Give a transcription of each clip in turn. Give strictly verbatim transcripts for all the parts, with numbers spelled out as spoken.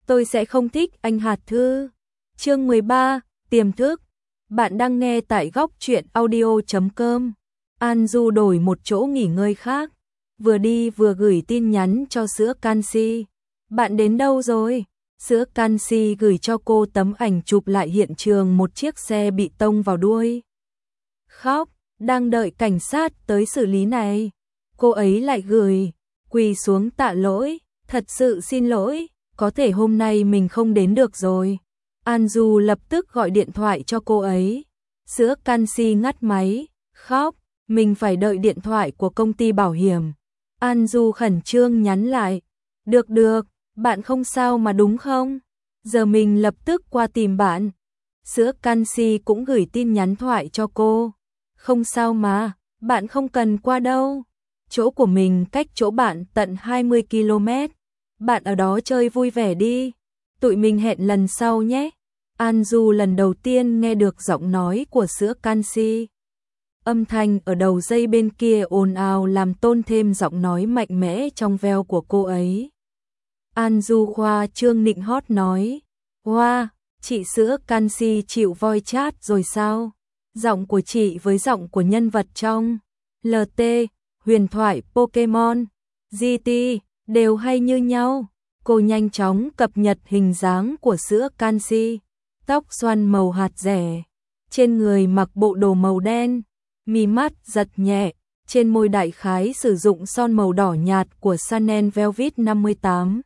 tôi sẽ không thích anh hạt thư. Chương mười ba, tiềm thức. Bạn đang nghe tại góc truyện audio chấm com. An Du đổi một chỗ nghỉ ngơi khác, vừa đi vừa gửi tin nhắn cho sữa canxi. Bạn đến đâu rồi? Sữa canxi gửi cho cô tấm ảnh chụp lại hiện trường một chiếc xe bị tông vào đuôi. Khóc, đang đợi cảnh sát tới xử lý này. Cô ấy lại gửi, quỳ xuống tạ lỗi, thật sự xin lỗi, có thể hôm nay mình không đến được rồi. An Du lập tức gọi điện thoại cho cô ấy. Sữa canxi ngắt máy, khóc, mình phải đợi điện thoại của công ty bảo hiểm. An Du khẩn trương nhắn lại, được được, bạn không sao mà đúng không? Giờ mình lập tức qua tìm bạn. Sữa canxi cũng gửi tin nhắn thoại cho cô. Không sao mà, bạn không cần qua đâu. Chỗ của mình cách chỗ bạn tận hai mươi ki lô mét. Bạn ở đó chơi vui vẻ đi. Tụi mình hẹn lần sau nhé. An Du lần đầu tiên nghe được giọng nói của sữa canxi. Âm thanh ở đầu dây bên kia ồn ào làm tôn thêm giọng nói mạnh mẽ trong veo của cô ấy. An Du khoa trương nịnh hót nói, wow, chị sữa canxi chịu voi chat rồi sao? Giọng của chị với giọng của nhân vật trong lờ tê, huyền thoại Pokemon, giê tê đều hay như nhau. Cô nhanh chóng cập nhật hình dáng của sữa canxi, tóc xoăn màu hạt rẻ, trên người mặc bộ đồ màu đen, mí mắt giật nhẹ, trên môi đại khái sử dụng son màu đỏ nhạt của Chanel Velvet năm mươi tám.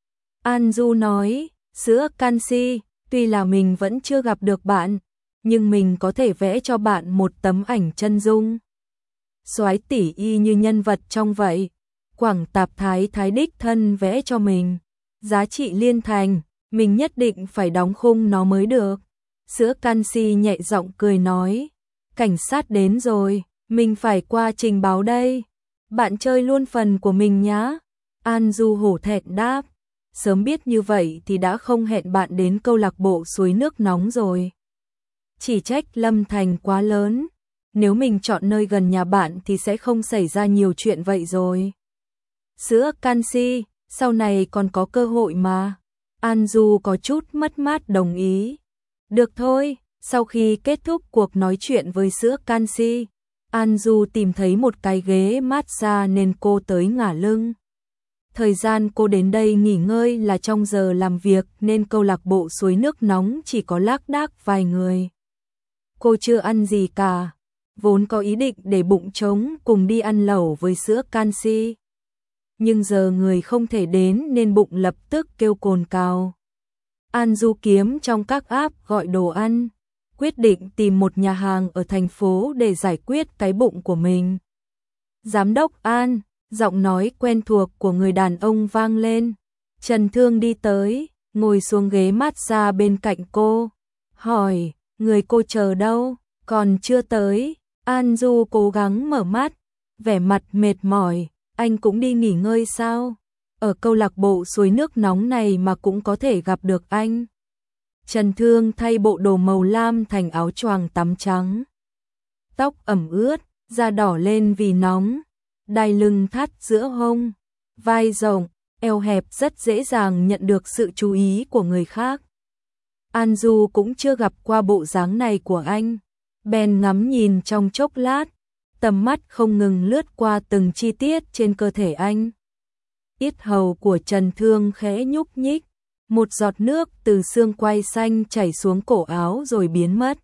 An Du nói, sữa canxi, tuy là mình vẫn chưa gặp được bạn, nhưng mình có thể vẽ cho bạn một tấm ảnh chân dung. Soái tỷ y như nhân vật trong vậy. Quảng Tạp Thái Thái đích thân vẽ cho mình. Giá trị liên thành, mình nhất định phải đóng khung nó mới được. Sữa canxi nhẹ giọng cười nói, cảnh sát đến rồi, mình phải qua trình báo đây. Bạn chơi luôn phần của mình nhá. An Du hổ thẹn đáp, sớm biết như vậy thì đã không hẹn bạn đến câu lạc bộ suối nước nóng rồi. Chỉ trách Lâm Thành quá lớn, nếu mình chọn nơi gần nhà bạn thì sẽ không xảy ra nhiều chuyện vậy rồi. Sữa canxi, sau này còn có cơ hội mà. An Du có chút mất mát đồng ý. Được thôi, sau khi kết thúc cuộc nói chuyện với sữa canxi, An Du tìm thấy một cái ghế massage nên cô tới ngả lưng. Thời gian cô đến đây nghỉ ngơi là trong giờ làm việc nên câu lạc bộ suối nước nóng chỉ có lác đác vài người. Cô chưa ăn gì cả, vốn có ý định để bụng trống cùng đi ăn lẩu với sữa canxi. Nhưng giờ người không thể đến nên bụng lập tức kêu cồn cào. An Du kiếm trong các app gọi đồ ăn, quyết định tìm một nhà hàng ở thành phố để giải quyết cái bụng của mình. Giám đốc An, giọng nói quen thuộc của người đàn ông vang lên. Trần Thương đi tới, ngồi xuống ghế massage bên cạnh cô, hỏi, người cô chờ đâu? Còn chưa tới. An Du cố gắng mở mắt, vẻ mặt mệt mỏi, anh cũng đi nghỉ ngơi sao? Ở câu lạc bộ suối nước nóng này mà cũng có thể gặp được anh. Trần Thương thay bộ đồ màu lam thành áo choàng tắm trắng. Tóc ẩm ướt, da đỏ lên vì nóng, đai lưng thắt giữa hông, vai rộng, eo hẹp rất dễ dàng nhận được sự chú ý của người khác. An Du cũng chưa gặp qua bộ dáng này của anh, bèn ngắm nhìn trong chốc lát, tầm mắt không ngừng lướt qua từng chi tiết trên cơ thể anh. Yết hầu của Trần Thương khẽ nhúc nhích, một giọt nước từ xương quai xanh chảy xuống cổ áo rồi biến mất.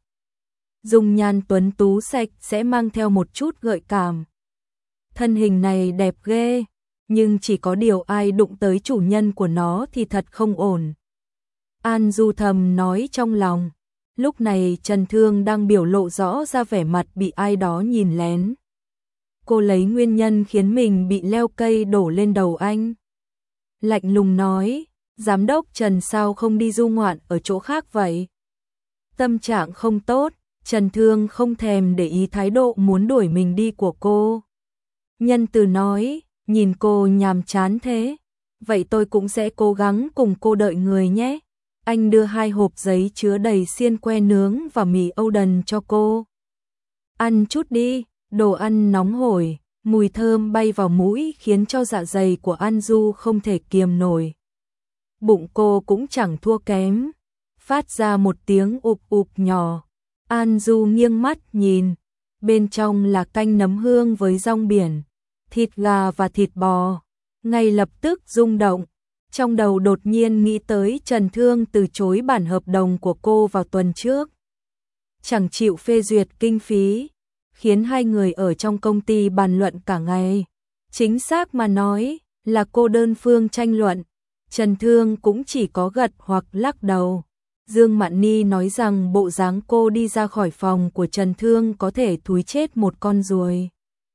Dung nhan tuấn tú sạch sẽ mang theo một chút gợi cảm. Thân hình này đẹp ghê, nhưng chỉ có điều ai đụng tới chủ nhân của nó thì thật không ổn. An Du thầm nói trong lòng. Lúc này Trần Thương đang biểu lộ rõ ra vẻ mặt bị ai đó nhìn lén. Cô lấy nguyên nhân khiến mình bị leo cây đổ lên đầu anh. Lạnh lùng nói, giám đốc Trần sao không đi du ngoạn ở chỗ khác vậy? Tâm trạng không tốt, Trần Thương không thèm để ý thái độ muốn đuổi mình đi của cô. Nhân từ nói, nhìn cô nhàm chán thế, vậy tôi cũng sẽ cố gắng cùng cô đợi người nhé. Anh đưa hai hộp giấy chứa đầy xiên que nướng và mì Âu đần cho cô. Ăn chút đi, đồ ăn nóng hổi, mùi thơm bay vào mũi khiến cho dạ dày của An Du không thể kiềm nổi. bụng cô cũng chẳng thua kém, phát ra một tiếng ụp ụp nhỏ. An Du nghiêng mắt nhìn, bên trong là canh nấm hương với rong biển, thịt gà và thịt bò, ngay lập tức rung động. Trong đầu đột nhiên nghĩ tới Trần Thương từ chối bản hợp đồng của cô vào tuần trước, chẳng chịu phê duyệt kinh phí, khiến hai người ở trong công ty bàn luận cả ngày. Chính xác mà nói là cô đơn phương tranh luận, Trần Thương cũng chỉ có gật hoặc lắc đầu. Dương Mạn Ni nói rằng bộ dáng cô đi ra khỏi phòng của Trần Thương có thể thúi chết một con ruồi.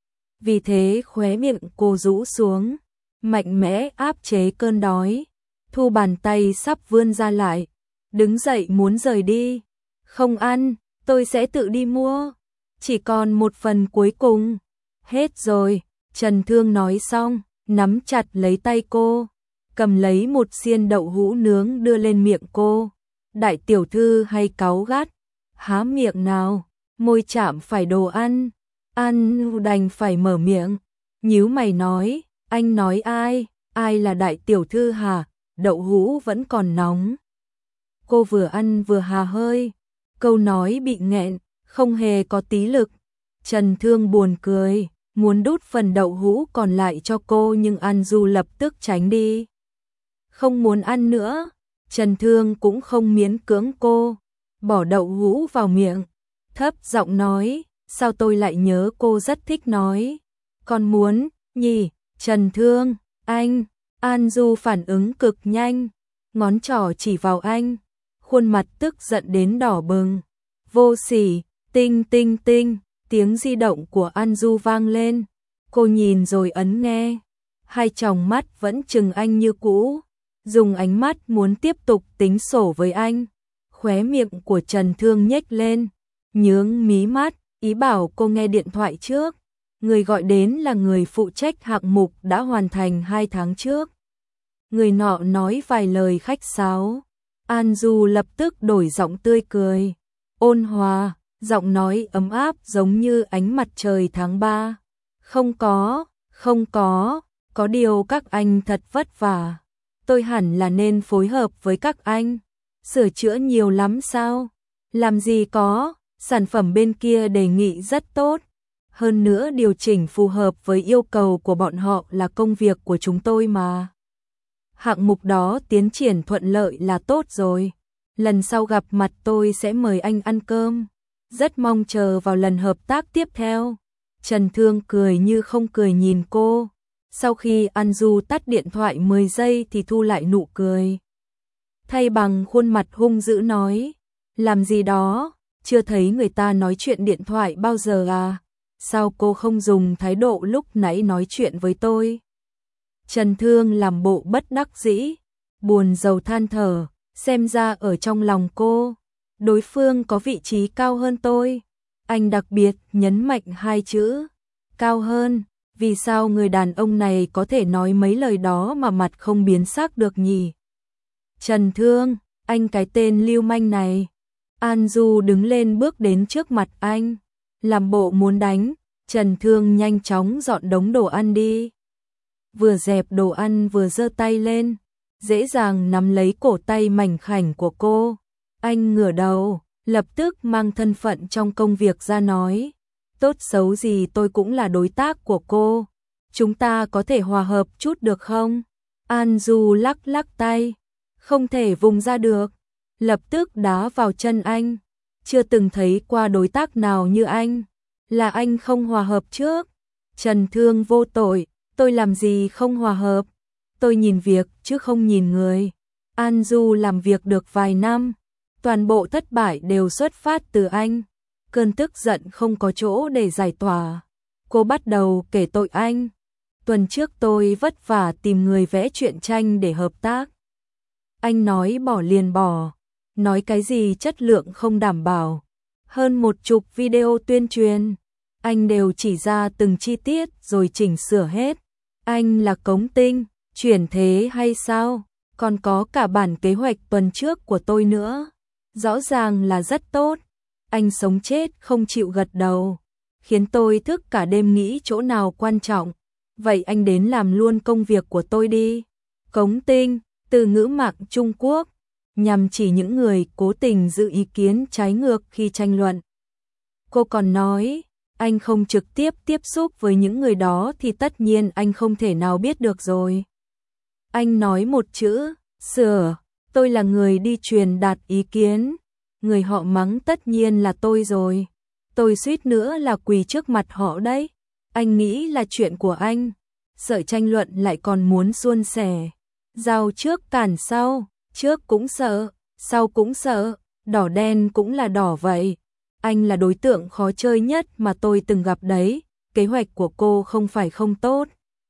Vì thế khóe miệng cô rũ xuống, mạnh mẽ áp chế cơn đói, thu bàn tay sắp vươn ra lại, đứng dậy muốn rời đi. Không ăn, tôi sẽ tự đi mua, chỉ còn một phần cuối cùng. Hết rồi, Trần Thương nói xong, nắm chặt lấy tay cô, cầm lấy một xiên đậu hũ nướng đưa lên miệng cô. Đại tiểu thư hay cáu gắt, há miệng nào, môi chạm phải đồ ăn, ăn đành phải mở miệng, nhíu mày nói, anh nói ai, ai là đại tiểu thư hả, đậu hũ vẫn còn nóng. Cô vừa ăn vừa hà hơi, câu nói bị nghẹn, không hề có tí lực. Trần Thương buồn cười, muốn đút phần đậu hũ còn lại cho cô nhưng An Du lập tức tránh đi. Không muốn ăn nữa. Trần Thương cũng không miễn cưỡng cô, bỏ đậu hũ vào miệng, thấp giọng nói, sao tôi lại nhớ cô rất thích nói. Con muốn, nhỉ, Trần Thương, anh, An Du phản ứng cực nhanh, ngón trỏ chỉ vào anh, khuôn mặt tức giận đến đỏ bừng. Vô sỉ, tinh tinh tinh, tiếng di động của An Du vang lên, cô nhìn rồi ấn nghe, hai tròng mắt vẫn trừng anh như cũ. Dùng ánh mắt muốn tiếp tục tính sổ với anh. Khóe miệng của Trần Thương nhếch lên, nhướng mí mắt, ý bảo cô nghe điện thoại trước. Người gọi đến là người phụ trách hạng mục đã hoàn thành hai tháng trước. Người nọ nói vài lời khách sáo. An Du lập tức đổi giọng tươi cười, ôn hòa, giọng nói ấm áp giống như ánh mặt trời tháng ba. Không có, không có, có điều các anh thật vất vả. Tôi hẳn là nên phối hợp với các anh. Sửa chữa nhiều lắm sao? Làm gì có, sản phẩm bên kia đề nghị rất tốt. Hơn nữa điều chỉnh phù hợp với yêu cầu của bọn họ là công việc của chúng tôi mà. Hạng mục đó tiến triển thuận lợi là tốt rồi. Lần sau gặp mặt tôi sẽ mời anh ăn cơm. Rất mong chờ vào lần hợp tác tiếp theo. Trần Thương cười như không cười nhìn cô. Sau khi An Du tắt điện thoại mười giây thì thu lại nụ cười. Thay bằng khuôn mặt hung dữ nói, làm gì đó, chưa thấy người ta nói chuyện điện thoại bao giờ à, sao cô không dùng thái độ lúc nãy nói chuyện với tôi. Trần Thương làm bộ bất đắc dĩ, buồn rầu than thở, xem ra ở trong lòng cô, đối phương có vị trí cao hơn tôi. Anh đặc biệt nhấn mạnh hai chữ, cao hơn. Vì sao người đàn ông này có thể nói mấy lời đó mà mặt không biến sắc được nhỉ? Trần Thương, anh cái tên lưu manh này. An Du đứng lên bước đến trước mặt anh, làm bộ muốn đánh. Trần Thương nhanh chóng dọn đống đồ ăn đi. Vừa dẹp đồ ăn vừa giơ tay lên, dễ dàng nắm lấy cổ tay mảnh khảnh của cô. Anh ngửa đầu, lập tức mang thân phận trong công việc ra nói. Tốt xấu gì tôi cũng là đối tác của cô. Chúng ta có thể hòa hợp chút được không? An Du lắc lắc tay. Không thể vùng ra được. Lập tức đá vào chân anh. Chưa từng thấy qua đối tác nào như anh. Là anh không hòa hợp trước. Trần Thương vô tội. Tôi làm gì không hòa hợp? Tôi nhìn việc chứ không nhìn người. An Du làm việc được vài năm. Toàn bộ thất bại đều xuất phát từ anh. Cơn tức giận không có chỗ để giải tỏa. Cô bắt đầu kể tội anh. Tuần trước tôi vất vả tìm người vẽ truyện tranh để hợp tác. Anh nói bỏ liền bỏ. Nói cái gì chất lượng không đảm bảo. Hơn một chục video tuyên truyền. Anh đều chỉ ra từng chi tiết rồi chỉnh sửa hết. Anh là cống tinh, chuyển thế hay sao? Còn có cả bản kế hoạch tuần trước của tôi nữa. Rõ ràng là rất tốt. Anh sống chết không chịu gật đầu, khiến tôi thức cả đêm nghĩ chỗ nào quan trọng. Vậy anh đến làm luôn công việc của tôi đi. Cống tinh, từ ngữ mạng Trung Quốc, nhằm chỉ những người cố tình giữ ý kiến trái ngược khi tranh luận. Cô còn nói, anh không trực tiếp tiếp xúc với những người đó thì tất nhiên anh không thể nào biết được rồi. Anh nói một chữ, sửa, tôi là người đi truyền đạt ý kiến, người họ mắng tất nhiên là tôi rồi. Tôi suýt nữa là quỳ trước mặt họ đấy. Anh nghĩ là chuyện của anh, sợ tranh luận lại còn muốn suôn sẻ. Giao trước cản sau, trước cũng sợ, sau cũng sợ, đỏ đen cũng là đỏ vậy. Anh là đối tượng khó chơi nhất mà tôi từng gặp đấy, kế hoạch của cô không phải không tốt.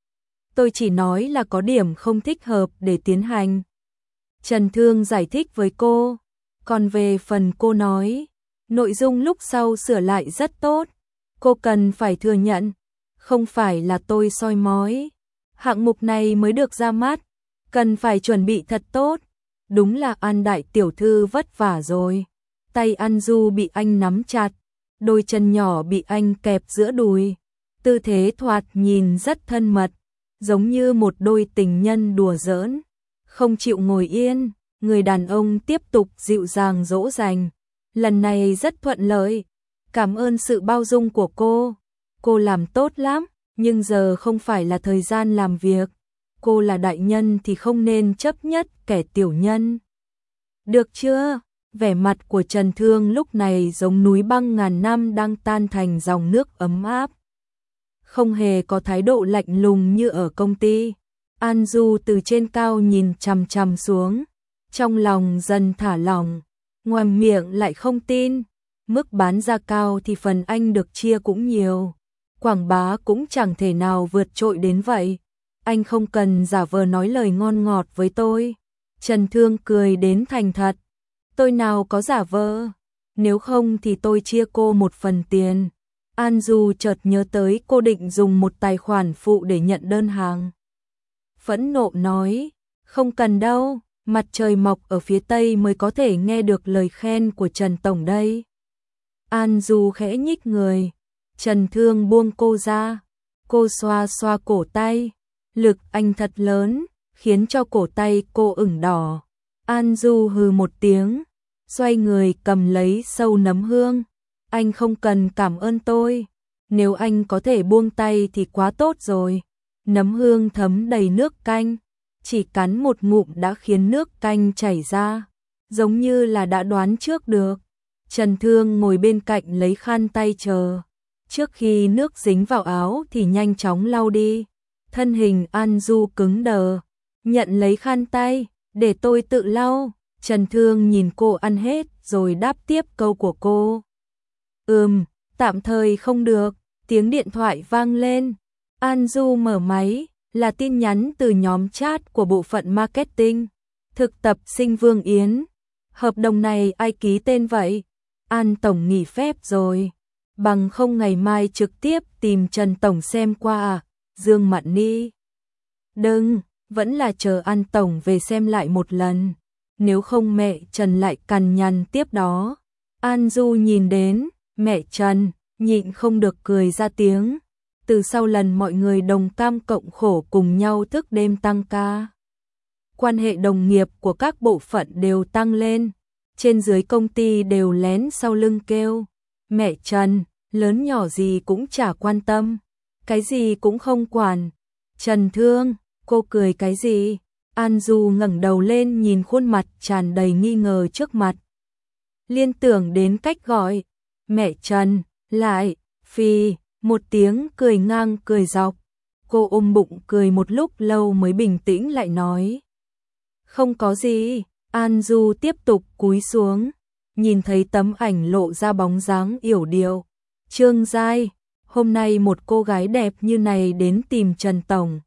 Tôi chỉ nói là có điểm không thích hợp để tiến hành. Trần Thương giải thích với cô, còn về phần cô nói, nội dung lúc sau sửa lại rất tốt, cô cần phải thừa nhận, không phải là tôi soi mói. Hạng mục này mới được ra mắt, cần phải chuẩn bị thật tốt. Đúng là An đại tiểu thư vất vả rồi. Tay An Du bị anh nắm chặt, đôi chân nhỏ bị anh kẹp giữa đùi. Tư thế thoạt nhìn rất thân mật, giống như một đôi tình nhân đùa giỡn. Không chịu ngồi yên, người đàn ông tiếp tục dịu dàng dỗ dành. Lần này rất thuận lợi, cảm ơn sự bao dung của cô. Cô làm tốt lắm, nhưng giờ không phải là thời gian làm việc. Cô là đại nhân thì không nên chấp nhất kẻ tiểu nhân. Được chưa? Vẻ mặt của Trần Thương lúc này giống núi băng ngàn năm đang tan thành dòng nước ấm áp. Không hề có thái độ lạnh lùng như ở công ty. An Du từ trên cao nhìn chằm chằm xuống, trong lòng dần thả lỏng, ngoài miệng lại không tin. Mức bán ra cao thì phần anh được chia cũng nhiều, quảng bá cũng chẳng thể nào vượt trội đến vậy. Anh không cần giả vờ nói lời ngon ngọt với tôi. Trần Thương cười đến thành thật. Tôi nào có giả vờ, nếu không thì tôi chia cô một phần tiền. An Du chợt nhớ tới cô định dùng một tài khoản phụ để nhận đơn hàng. Phẫn nộ nói, không cần đâu, mặt trời mọc ở phía tây mới có thể nghe được lời khen của Trần Tổng đây. An Du khẽ nhích người, Trần Thương buông cô ra, cô xoa xoa cổ tay, lực anh thật lớn, khiến cho cổ tay cô ửng đỏ. An Du hừ một tiếng, xoay người cầm lấy sâu nấm hương. Anh không cần cảm ơn tôi, nếu anh có thể buông tay thì quá tốt rồi. Nấm hương thấm đầy nước canh, chỉ cắn một ngụm đã khiến nước canh chảy ra, giống như là đã đoán trước được. Trần Thương ngồi bên cạnh lấy khăn tay chờ, trước khi nước dính vào áo thì nhanh chóng lau đi. Thân hình An Du cứng đờ, nhận lấy khăn tay, để tôi tự lau. Trần Thương nhìn cô ăn hết rồi đáp tiếp câu của cô. Ừm, tạm thời không được. Tiếng điện thoại vang lên. An Du mở máy, là tin nhắn từ nhóm chat của bộ phận marketing. Thực tập sinh Vương Yến. Hợp đồng này ai ký tên vậy? An Tổng nghỉ phép rồi. Bằng không ngày mai trực tiếp tìm Trần Tổng xem qua à? Dương Mạn Ni. Đừng, vẫn là chờ An Tổng về xem lại một lần. Nếu không mẹ Trần lại cằn nhằn tiếp đó. An Du nhìn đến, mẹ Trần, nhịn không được cười ra tiếng. Từ sau lần mọi người đồng cam cộng khổ cùng nhau thức đêm tăng ca, quan hệ đồng nghiệp của các bộ phận đều tăng lên. Trên dưới công ty đều lén sau lưng kêu, mẹ Trần, lớn nhỏ gì cũng chả quan tâm, cái gì cũng không quản. Trần Thương, cô cười cái gì? An Du ngẩng đầu lên nhìn khuôn mặt tràn đầy nghi ngờ trước mặt. Liên tưởng đến cách gọi, mẹ Trần, lại, phi, một tiếng cười ngang cười dọc. Cô ôm bụng cười một lúc lâu mới bình tĩnh lại nói. Không có gì. An Du tiếp tục cúi xuống, nhìn thấy tấm ảnh lộ ra bóng dáng yểu điệu. Trương Giai, hôm nay một cô gái đẹp như này đến tìm Trần Tổng.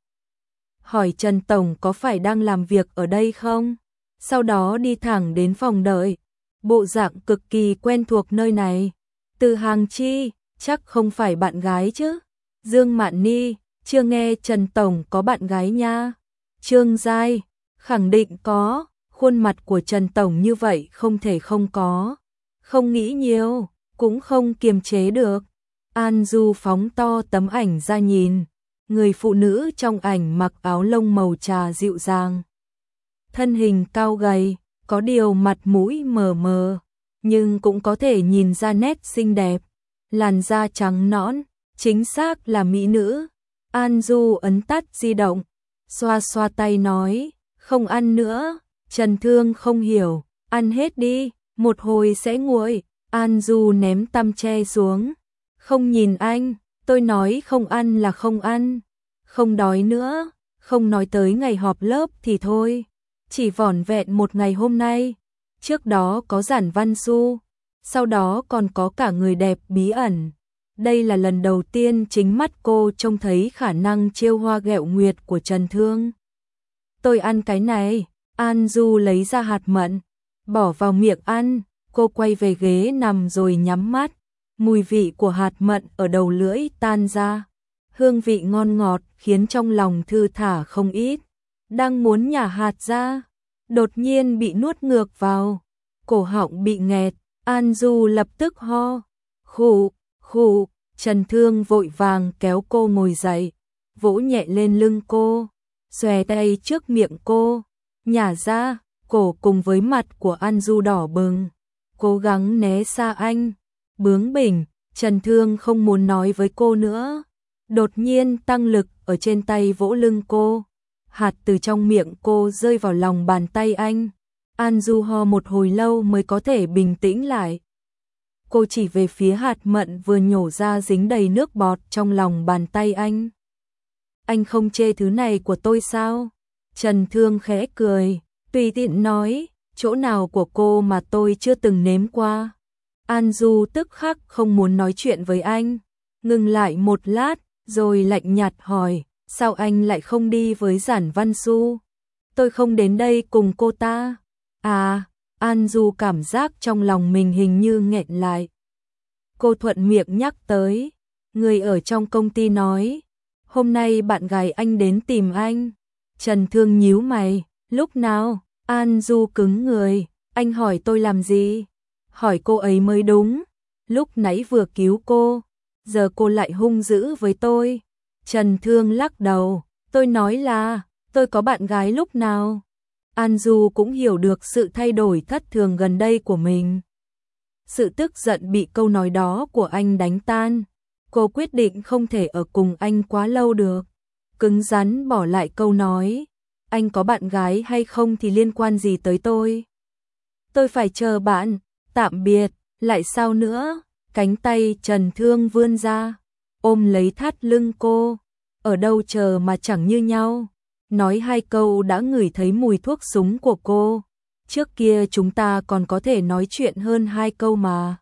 Hỏi Trần Tổng có phải đang làm việc ở đây không? Sau đó đi thẳng đến phòng đợi. Bộ dạng cực kỳ quen thuộc nơi này. Từ Hàng Chi, chắc không phải bạn gái chứ? Dương Mạn Ni, chưa nghe Trần Tổng có bạn gái nha. Trương Giai, khẳng định có. Khuôn mặt của Trần Tổng như vậy không thể không có. Không nghĩ nhiều, cũng không kiềm chế được. An Du phóng to tấm ảnh ra nhìn. Người phụ nữ trong ảnh mặc áo lông màu trà dịu dàng. thân hình cao gầy, có điều mặt mũi mờ mờ, nhưng cũng có thể nhìn ra nét xinh đẹp, làn da trắng nõn, chính xác là mỹ nữ. An Du ấn tắt di động, xoa xoa tay nói, không ăn nữa. Trần Thương không hiểu, ăn hết đi, một hồi sẽ nguội. An Du ném tăm tre xuống, không nhìn anh, tôi nói không ăn là không ăn, không đói nữa, không nói tới ngày họp lớp thì thôi, chỉ vỏn vẹn một ngày hôm nay, trước đó có Giản Văn Xu, sau đó còn có cả người đẹp bí ẩn. Đây là lần đầu tiên chính mắt cô trông thấy khả năng trêu hoa ghẹo nguyệt của Trần Thương. Tôi ăn cái này. An Du lấy ra hạt mận, bỏ vào miệng ăn, cô quay về ghế nằm rồi nhắm mắt, mùi vị của hạt mận ở đầu lưỡi tan ra, hương vị ngon ngọt khiến trong lòng thư thả không ít, đang muốn nhả hạt ra, đột nhiên bị nuốt ngược vào, cổ họng bị nghẹt, An Du lập tức ho, khụ, khụ, Trần Thương vội vàng kéo cô ngồi dậy, vỗ nhẹ lên lưng cô, xòe tay trước miệng cô, nhả ra, cổ cùng với mặt của An Du đỏ bừng, cố gắng né xa anh, bướng bỉnh, Trần Thương không muốn nói với cô nữa, đột nhiên tăng lực ở trên tay vỗ lưng cô, hạt từ trong miệng cô rơi vào lòng bàn tay anh, An Du ho một hồi lâu mới có thể bình tĩnh lại. Cô chỉ về phía hạt mận vừa nhổ ra dính đầy nước bọt trong lòng bàn tay anh. Anh không chê thứ này của tôi sao? Trần Thương khẽ cười, tùy tiện nói, chỗ nào của cô mà tôi chưa từng nếm qua. An Du tức khắc không muốn nói chuyện với anh, ngừng lại một lát, rồi lạnh nhạt hỏi, sao anh lại không đi với Giản Văn Xu? Tôi không đến đây cùng cô ta. À, An Du cảm giác trong lòng mình hình như nghẹn lại. Cô thuận miệng nhắc tới, người ở trong công ty nói, hôm nay bạn gái anh đến tìm anh. Trần Thương nhíu mày, lúc nào? An Du cứng người, anh hỏi tôi làm gì? Hỏi cô ấy mới đúng, lúc nãy vừa cứu cô, giờ cô lại hung dữ với tôi. Trần Thương lắc đầu, tôi nói là, tôi có bạn gái lúc nào? An Du cũng hiểu được sự thay đổi thất thường gần đây của mình. Sự tức giận bị câu nói đó của anh đánh tan, cô quyết định không thể ở cùng anh quá lâu được. Cứng rắn bỏ lại câu nói, anh có bạn gái hay không thì liên quan gì tới tôi? Tôi phải chờ bạn, tạm biệt, lại sao nữa? Cánh tay Trần Thương vươn ra, ôm lấy thắt lưng cô, ở đâu chờ mà chẳng như nhau. Nói hai câu đã ngửi thấy mùi thuốc súng của cô, trước kia chúng ta còn có thể nói chuyện hơn hai câu mà.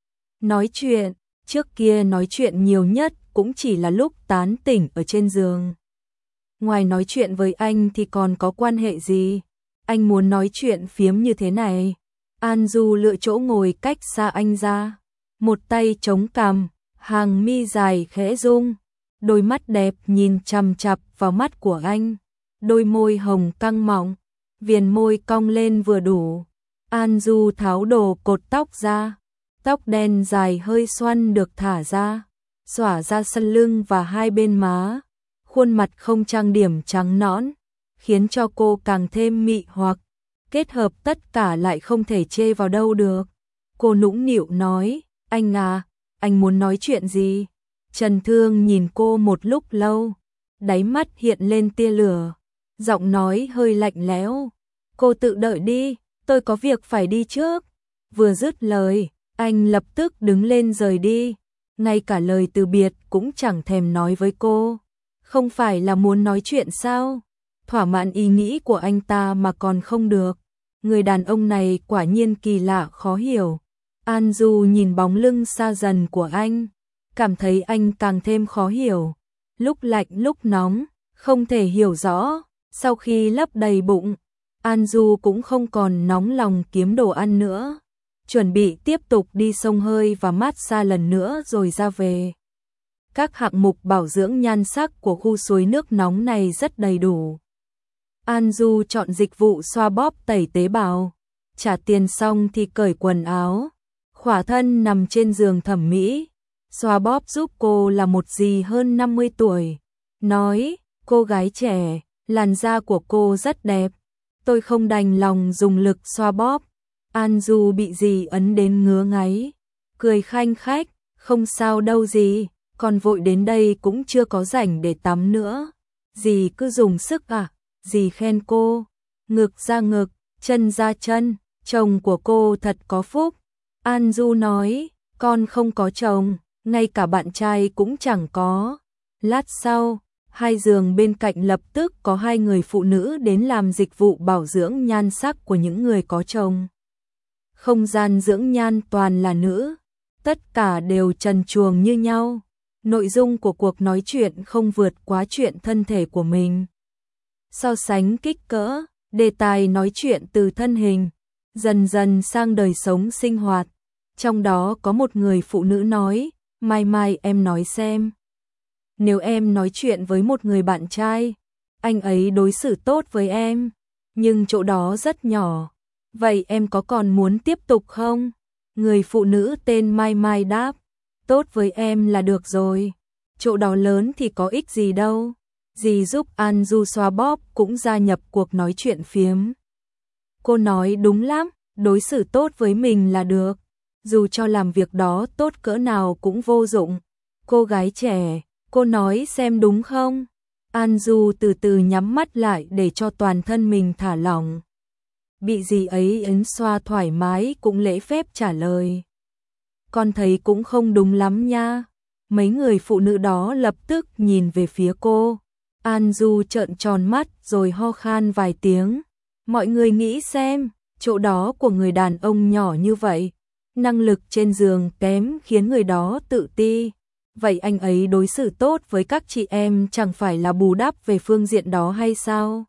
Nói chuyện, trước kia nói chuyện nhiều nhất cũng chỉ là lúc tán tỉnh ở trên giường. Ngoài nói chuyện với anh thì còn có quan hệ gì? Anh muốn nói chuyện phiếm như thế này. An Du lựa chỗ ngồi cách xa anh ra, một tay chống cằm, hàng mi dài khẽ rung, đôi mắt đẹp nhìn chằm chằm vào mắt của anh, đôi môi hồng căng mọng, viền môi cong lên vừa đủ. An Du tháo đồ cột tóc ra, tóc đen dài hơi xoăn được thả ra, xõa ra sân lưng và hai bên má, khuôn mặt không trang điểm trắng nõn, khiến cho cô càng thêm mị hoặc, kết hợp tất cả lại không thể chê vào đâu được. Cô nũng nịu nói, anh à, anh muốn nói chuyện gì? Trần Thương nhìn cô một lúc lâu, đáy mắt hiện lên tia lửa, giọng nói hơi lạnh lẽo, cô tự đợi đi, tôi có việc phải đi trước. Vừa dứt lời, anh lập tức đứng lên rời đi, ngay cả lời từ biệt cũng chẳng thèm nói với cô. Không phải là muốn nói chuyện sao? Thỏa mãn ý nghĩ của anh ta mà còn không được. Người đàn ông này quả nhiên kỳ lạ khó hiểu. An Du nhìn bóng lưng xa dần của anh, cảm thấy anh càng thêm khó hiểu. Lúc lạnh lúc nóng, không thể hiểu rõ. Sau khi lấp đầy bụng, An Du cũng không còn nóng lòng kiếm đồ ăn nữa. Chuẩn bị tiếp tục đi xông hơi và massage lần nữa rồi ra về. Các hạng mục bảo dưỡng nhan sắc của khu suối nước nóng này rất đầy đủ. An Du chọn dịch vụ xoa bóp tẩy tế bào. Trả tiền xong thì cởi quần áo, khỏa thân nằm trên giường thẩm mỹ. Xoa bóp giúp cô là một dì hơn năm mươi tuổi. Nói, cô gái trẻ, làn da của cô rất đẹp. Tôi không đành lòng dùng lực xoa bóp. An Du bị dì ấn đến ngứa ngáy, cười khanh khách, không sao đâu dì, còn vội đến đây cũng chưa có rảnh để tắm nữa. Dì cứ dùng sức à? Dì khen cô, ngực ra ngực, chân ra chân, chồng của cô thật có phúc. An Du nói, con không có chồng, ngay cả bạn trai cũng chẳng có. Lát sau, hai giường bên cạnh lập tức có hai người phụ nữ đến làm dịch vụ bảo dưỡng nhan sắc của những người có chồng. Không gian dưỡng nhan toàn là nữ, tất cả đều trần truồng như nhau. Nội dung của cuộc nói chuyện không vượt quá chuyện thân thể của mình. So sánh kích cỡ, đề tài nói chuyện từ thân hình, dần dần sang đời sống sinh hoạt. Trong đó có một người phụ nữ nói, Mai Mai em nói xem. Nếu em nói chuyện với một người bạn trai, anh ấy đối xử tốt với em, nhưng chỗ đó rất nhỏ, vậy em có còn muốn tiếp tục không? Người phụ nữ tên Mai Mai đáp, tốt với em là được rồi, chỗ đó lớn thì có ích gì đâu. Dì giúp An Du xoa bóp cũng gia nhập cuộc nói chuyện phiếm. Cô nói đúng lắm, đối xử tốt với mình là được, dù cho làm việc đó tốt cỡ nào cũng vô dụng. Cô gái trẻ, cô nói xem đúng không? An Du từ từ nhắm mắt lại để cho toàn thân mình thả lỏng. Bị dì ấy ấn xoa thoải mái cũng lễ phép trả lời. Con thấy cũng không đúng lắm nha. Mấy người phụ nữ đó lập tức nhìn về phía cô. An Du trợn tròn mắt rồi ho khan vài tiếng. Mọi người nghĩ xem, chỗ đó của người đàn ông nhỏ như vậy, năng lực trên giường kém khiến người đó tự ti. Vậy anh ấy đối xử tốt với các chị em chẳng phải là bù đắp về phương diện đó hay sao?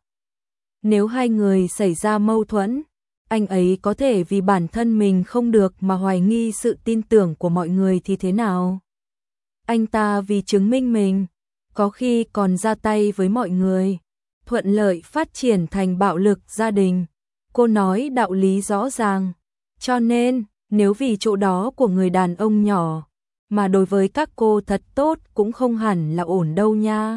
Nếu hai người xảy ra mâu thuẫn, anh ấy có thể vì bản thân mình không được mà hoài nghi sự tin tưởng của mọi người thì thế nào? Anh ta vì chứng minh mình, có khi còn ra tay với mọi người, thuận lợi phát triển thành bạo lực gia đình. Cô nói đạo lý rõ ràng, cho nên nếu vì chỗ đó của người đàn ông nhỏ, mà đối với các cô thật tốt cũng không hẳn là ổn đâu nha.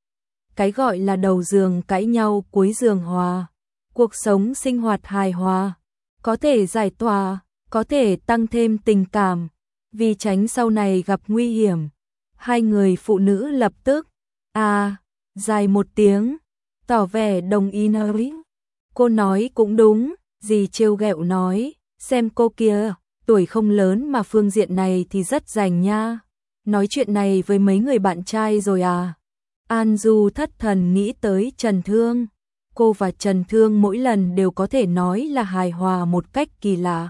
Cái gọi là đầu giường cãi nhau cuối giường hòa, cuộc sống sinh hoạt hài hòa, có thể giải tỏa, có thể tăng thêm tình cảm, vì tránh sau này gặp nguy hiểm. Hai người phụ nữ lập tức, à, dài một tiếng, tỏ vẻ đồng ý nói. Cô nói cũng đúng, dì trêu ghẹo nói, xem cô kia, tuổi không lớn mà phương diện này thì rất rành nha. Nói chuyện này với mấy người bạn trai rồi à? An Du thất thần nghĩ tới Trần Thương. Cô và Trần Thương mỗi lần đều có thể nói là hài hòa một cách kỳ lạ.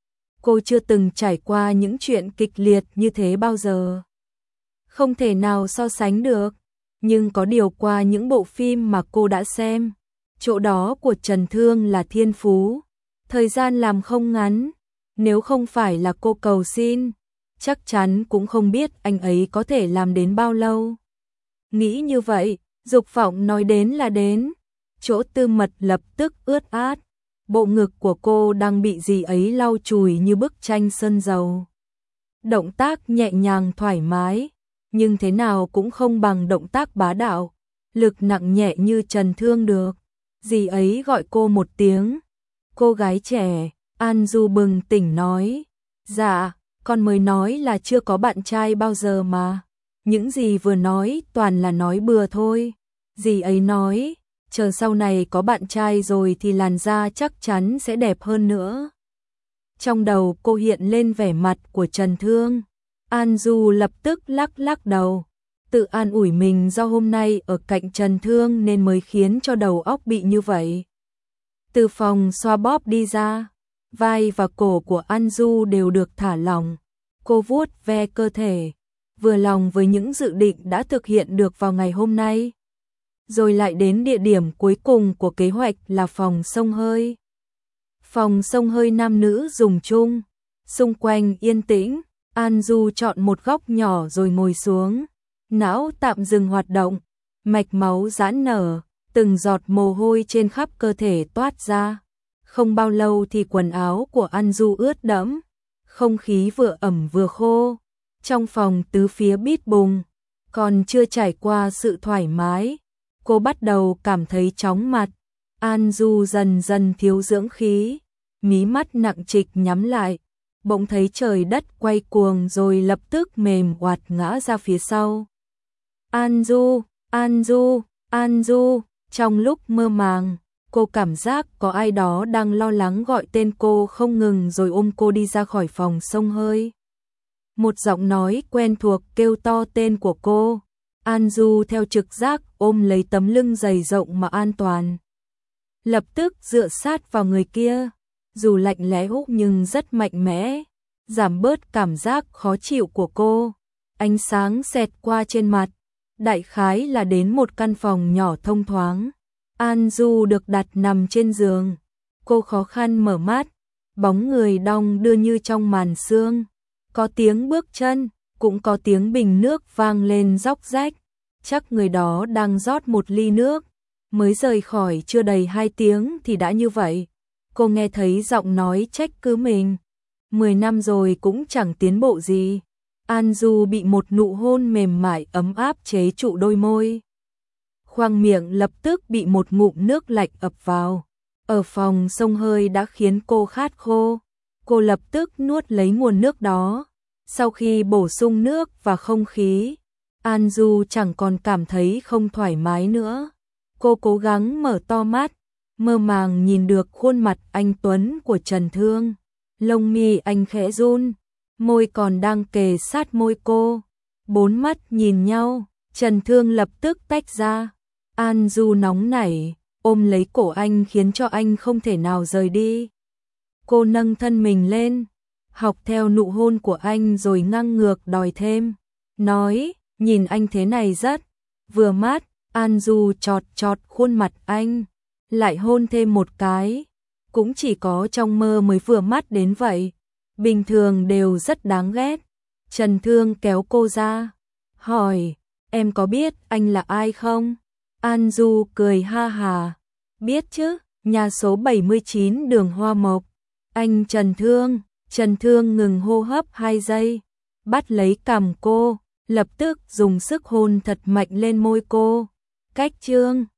Cô chưa từng trải qua những chuyện kịch liệt như thế bao giờ. Không thể nào so sánh được. Nhưng có điều qua những bộ phim mà cô đã xem, chỗ đó của Trần Thương là thiên phú. Thời gian làm không ngắn. Nếu không phải là cô cầu xin, chắc chắn cũng không biết anh ấy có thể làm đến bao lâu. Nghĩ như vậy, dục vọng nói đến là đến. Chỗ tư mật lập tức ướt át. Bộ ngực của cô đang bị dì ấy lau chùi như bức tranh sơn dầu. Động tác nhẹ nhàng thoải mái, nhưng thế nào cũng không bằng động tác bá đạo, lực nặng nhẹ như Trần Thương được. Dì ấy gọi cô một tiếng. Cô gái trẻ, An Du bừng tỉnh nói. Dạ, con mới nói là chưa có bạn trai bao giờ mà. Những gì vừa nói toàn là nói bừa thôi. Dì ấy nói, chờ sau này có bạn trai rồi thì làn da chắc chắn sẽ đẹp hơn nữa. Trong đầu cô hiện lên vẻ mặt của Trần Thương. An Du lập tức lắc lắc đầu, tự an ủi mình do hôm nay ở cạnh Trần Thương nên mới khiến cho đầu óc bị như vậy. Từ phòng xoa bóp đi ra, vai và cổ của An Du đều được thả lỏng. Cô vuốt ve cơ thể, vừa lòng với những dự định đã thực hiện được vào ngày hôm nay. Rồi lại đến địa điểm cuối cùng của kế hoạch là phòng xông hơi. Phòng xông hơi nam nữ dùng chung, xung quanh yên tĩnh. An Du chọn một góc nhỏ rồi ngồi xuống. Não tạm dừng hoạt động, mạch máu giãn nở, từng giọt mồ hôi trên khắp cơ thể toát ra. Không bao lâu thì quần áo của An Du ướt đẫm, không khí vừa ẩm vừa khô. Trong phòng tứ phía bít bùng, còn chưa trải qua sự thoải mái, cô bắt đầu cảm thấy chóng mặt. An Du dần dần thiếu dưỡng khí, mí mắt nặng trịch nhắm lại, bỗng thấy trời đất quay cuồng rồi lập tức mềm oạt ngã ra phía sau. An Du, An Du, An Du, trong lúc mơ màng, cô cảm giác có ai đó đang lo lắng gọi tên cô không ngừng rồi ôm cô đi ra khỏi phòng xông hơi. Một giọng nói quen thuộc kêu to tên của cô. An Du theo trực giác ôm lấy tấm lưng dày rộng mà an toàn. Lập tức dựa sát vào người kia, dù lạnh lẽo nhưng rất mạnh mẽ, giảm bớt cảm giác khó chịu của cô. Ánh sáng xẹt qua trên mặt, đại khái là đến một căn phòng nhỏ thông thoáng. An Du được đặt nằm trên giường, cô khó khăn mở mắt, bóng người đong đưa như trong màn sương. Có tiếng bước chân, cũng có tiếng bình nước vang lên róc rách, chắc người đó đang rót một ly nước, mới rời khỏi chưa đầy hai tiếng thì đã như vậy. Cô nghe thấy giọng nói trách cứ mình, mười năm rồi cũng chẳng tiến bộ gì. An Du bị một nụ hôn mềm mại ấm áp chế trụ đôi môi. Khoang miệng lập tức bị một ngụm nước lạnh ập vào. Ở phòng xông hơi đã khiến cô khát khô. Cô lập tức nuốt lấy nguồn nước đó. Sau khi bổ sung nước và không khí, An Du chẳng còn cảm thấy không thoải mái nữa. Cô cố gắng mở to mắt, mơ màng nhìn được khuôn mặt anh tuấn của Trần Thương. Lông mi anh khẽ run, môi còn đang kề sát môi cô. Bốn mắt nhìn nhau, Trần Thương lập tức tách ra. An Du nóng nảy, ôm lấy cổ anh khiến cho anh không thể nào rời đi. Cô nâng thân mình lên, học theo nụ hôn của anh rồi ngang ngược đòi thêm. Nói, nhìn anh thế này rất vừa mắt. An Du chọt chọt khuôn mặt anh, lại hôn thêm một cái. Cũng chỉ có trong mơ mới vừa mắt đến vậy, bình thường đều rất đáng ghét. Trần Thương kéo cô ra, hỏi, em có biết anh là ai không? An Du cười ha hà, biết chứ, nhà số bảy mươi chín đường Hoa Mộc. Anh Trần Thương. Trần Thương ngừng hô hấp hai giây, bắt lấy cằm cô, lập tức dùng sức hôn thật mạnh lên môi cô. Cách Trương